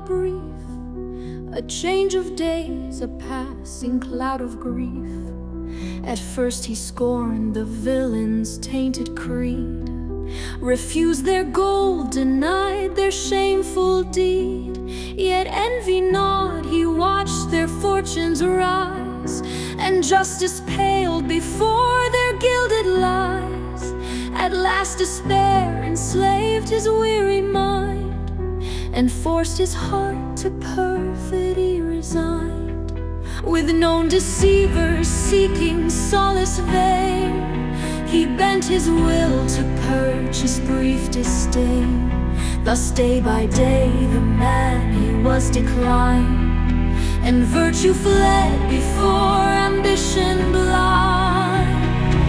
brief, a change of days, a passing cloud of grief. At first he scorned the villain's tainted creed, refused their gold, denied their shameful deed. Yet envy not, he watched their fortunes rise, and justice paled before their gilded lies. At last despair enslaved his weary mind, and forced his heart to perfidy resigned. With known deceivers seeking solace vain, he bent his will to purchase brief disdain. Thus day by day the man he was declined, and virtue fled before ambition blind.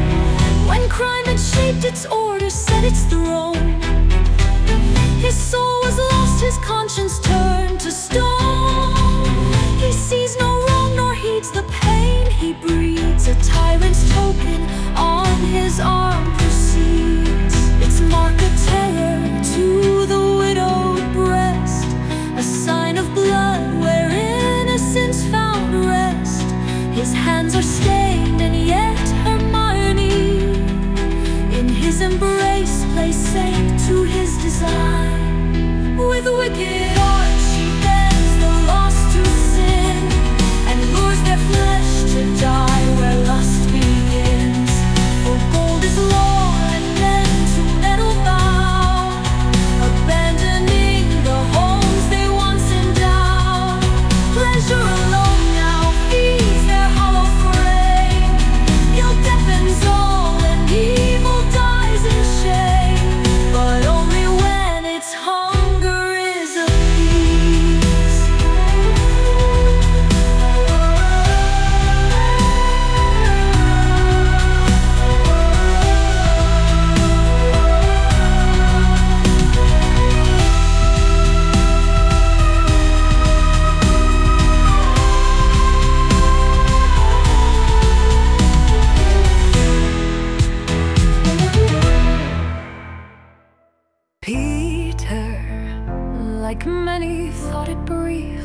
When crime had shaped its order, set its throne, his soul was lost, his conscience turned to stone. He sees no wrong nor heeds the pain he breeds. A tyrant's token on his arm proceeds, its mark a terror to the widowed breast, a sign of blood where innocence found rest. His hands are stained and yet Hermione in his embrace plays saint to his design. With wicked art she bends the lost to sin, and lures their flesh to die where lust begins. For gold is law and men to meddle vow, abandoning the homes they once endowed. Pleasure alone now feeds their hollow frame, guilt deafens all and evil dies in shame, but only when its hunger is appeased. Peter, like many, thought it brief,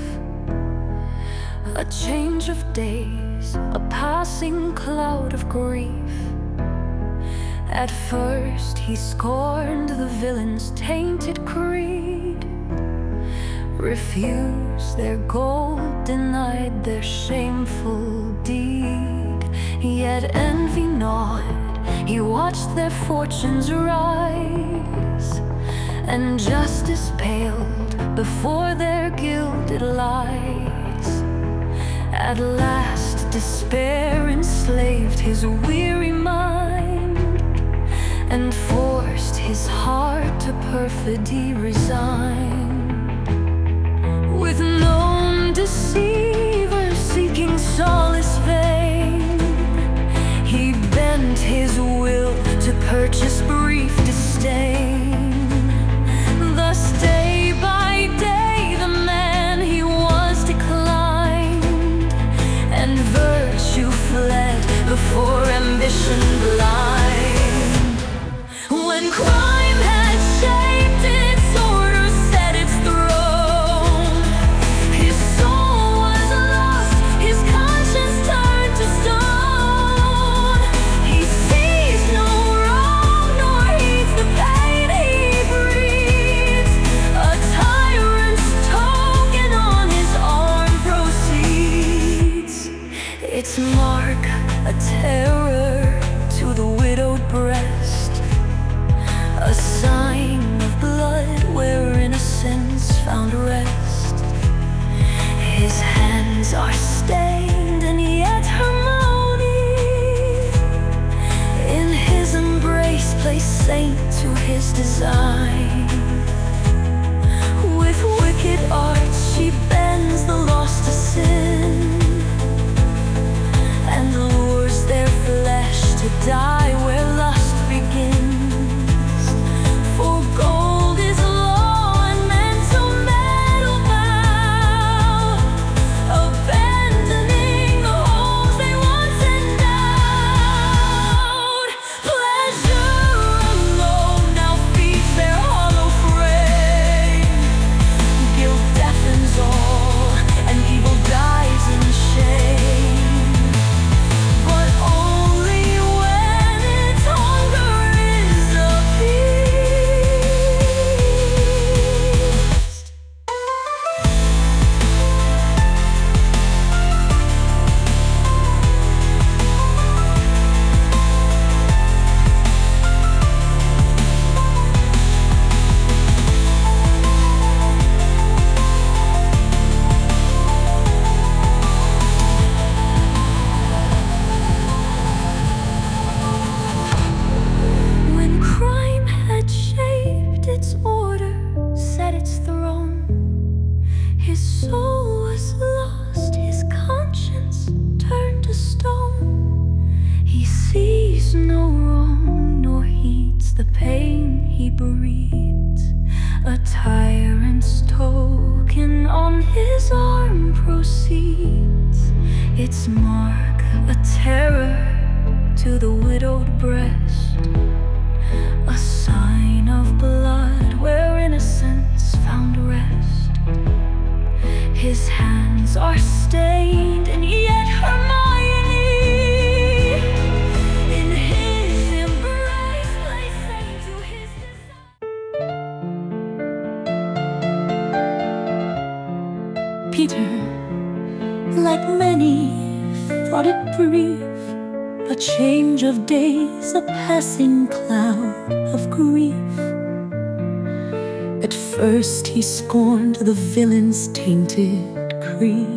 a change of days, a passing cloud of grief. At first he scorned the villain's tainted creed, refused their gold, denied their shameful deed. Yet envy not, he watched their fortunes rise, and justice paled before their gilded lies. At last despair enslaved his weary mind, and forced his heart to perfidy resign. With known deceivers seeking solace vain, he bent his will to purchase brief disdain. Thus day by day the man he was declined, and virtue fled before ambition blind. When crime had shaped its order, set its throne, his soul was lost, his conscience turned to stone. He sees no wrong nor heeds the pain he breathes, a tyrant's token on his arm proceeds, its mark a terror to the widowed breast, a sign of blood where innocence found rest. His hands are stained and yet Hermione in his embrace plays saint to his design. With wicked art she bends the lost to sin, and lures their flesh to die where lust begins. For gold is law and men to meddle vow, abandoning the homes they once endowed. Pleasure alone now feeds their hearts. he breathes. A tyrant's token on his arm proceeds, its mark a terror to the widowed breast, a sign of blood where innocence found rest. His hands are stained, and yet Hermione, in his embrace, lay safe to his desire. Peter, like many, thought it brief, a change of days, a passing cloud of grief. At first he scorned the villain's tainted creed,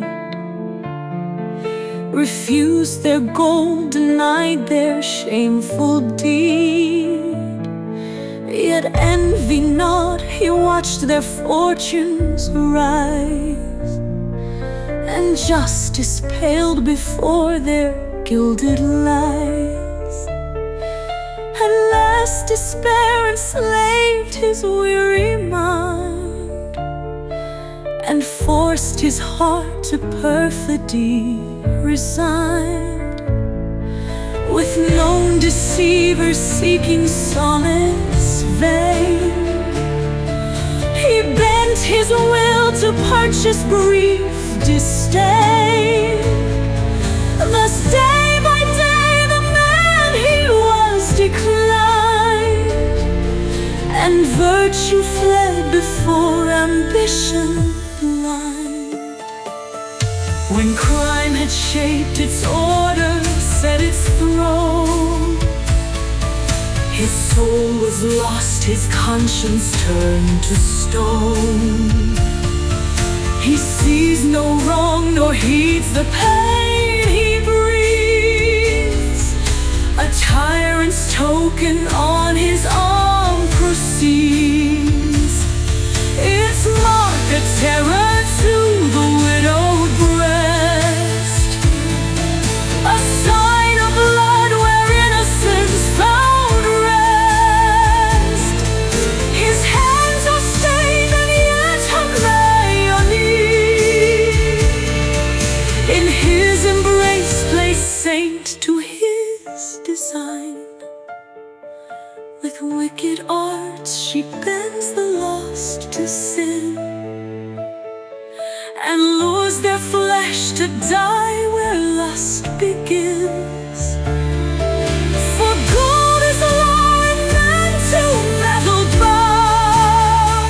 refused their gold, denied their shameful deed. Yet envy not, he watched their fortunes rise, and justice paled before their gilded lies. At last despair enslaved his weary mind, and forced his heart to perfidy resigned. With known deceivers seeking solace vain, he bent his will to purchase brief disdain. Thus day by day the man he was declined, and virtue fled before ambition blind. When crime had shaped its order, set its throne, his soul was lost, his conscience turned to stone. He sees no wrong, nor heeds the pain he breathes. A tyrant's token on his arm proceeds, its mark a terror to the widowed breast, a sign of blood where innocence found rest. His hands are stained, and yet Hermione, in his embrace, placed saint to his design. With wicked arts she bends the lost to sin, and lures their flesh to die where lust begins. For gold is the law, and men to metal bow,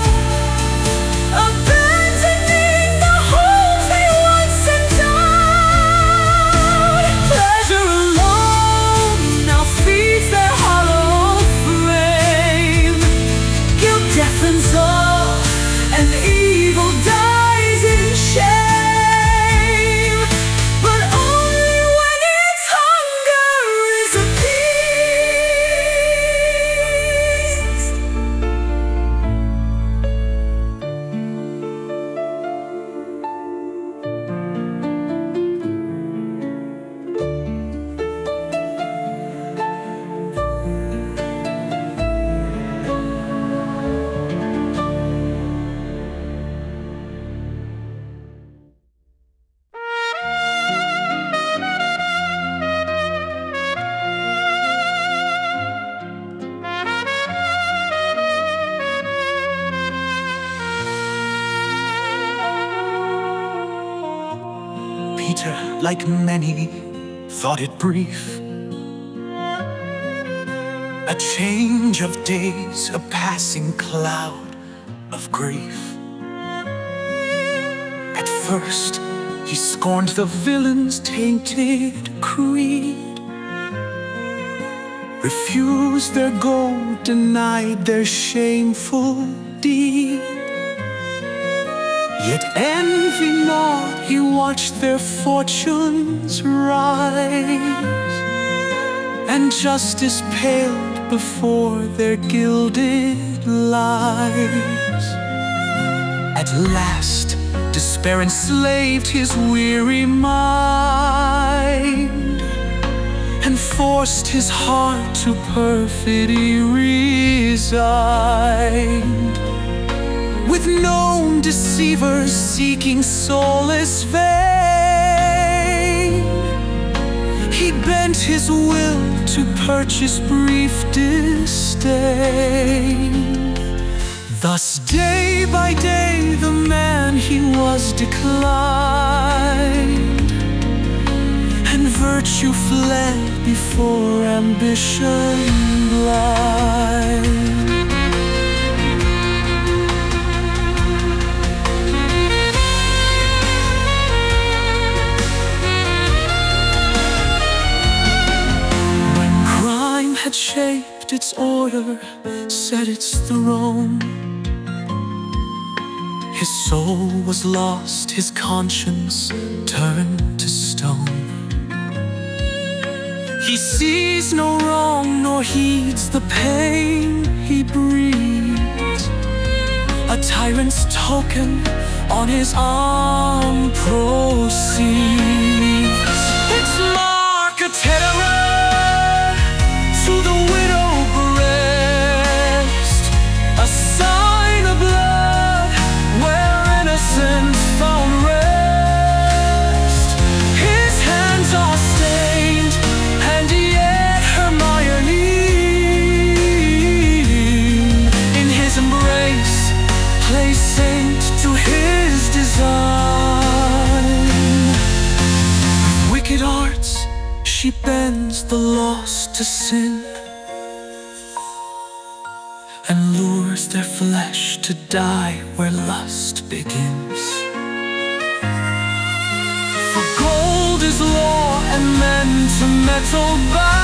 abandoning the hope they once endowed. Pleasure alone now feeds their hollow frame. Guilt deafens all, and evil dies in shame. But only when its hunger is appeased. Peter, like many, thought it brief, a change of days, a passing cloud of grief. At first he scorned the villain's tainted creed, refused their gold, denied their shameful deed. Yet envy not, he watched their fortunes rise, and justice paled before their gilded lies. At last despair enslaved his weary mind, and forced closed his heart to perfidy resigned, with known deceivers seeking solace vain. He bent his will to purchase brief disdain. Thus day by day the man he was declined, and virtue fled before ambition blind. When crime had shaped its order, set its throne, his soul was lost, his conscience turned to stone. He sees no wrong, nor heeds the pain he breathes. A tyrant's token on his arm proceeds. Its mark a terror to the widow breast, a sign of blood where innocence found rest. His hands are stained, and yet Hermione in his embrace plays saint to his design. With wicked arts she bends the lost to sin, and lures their flesh to die where lust begins. For gold is law, and men to metal bound.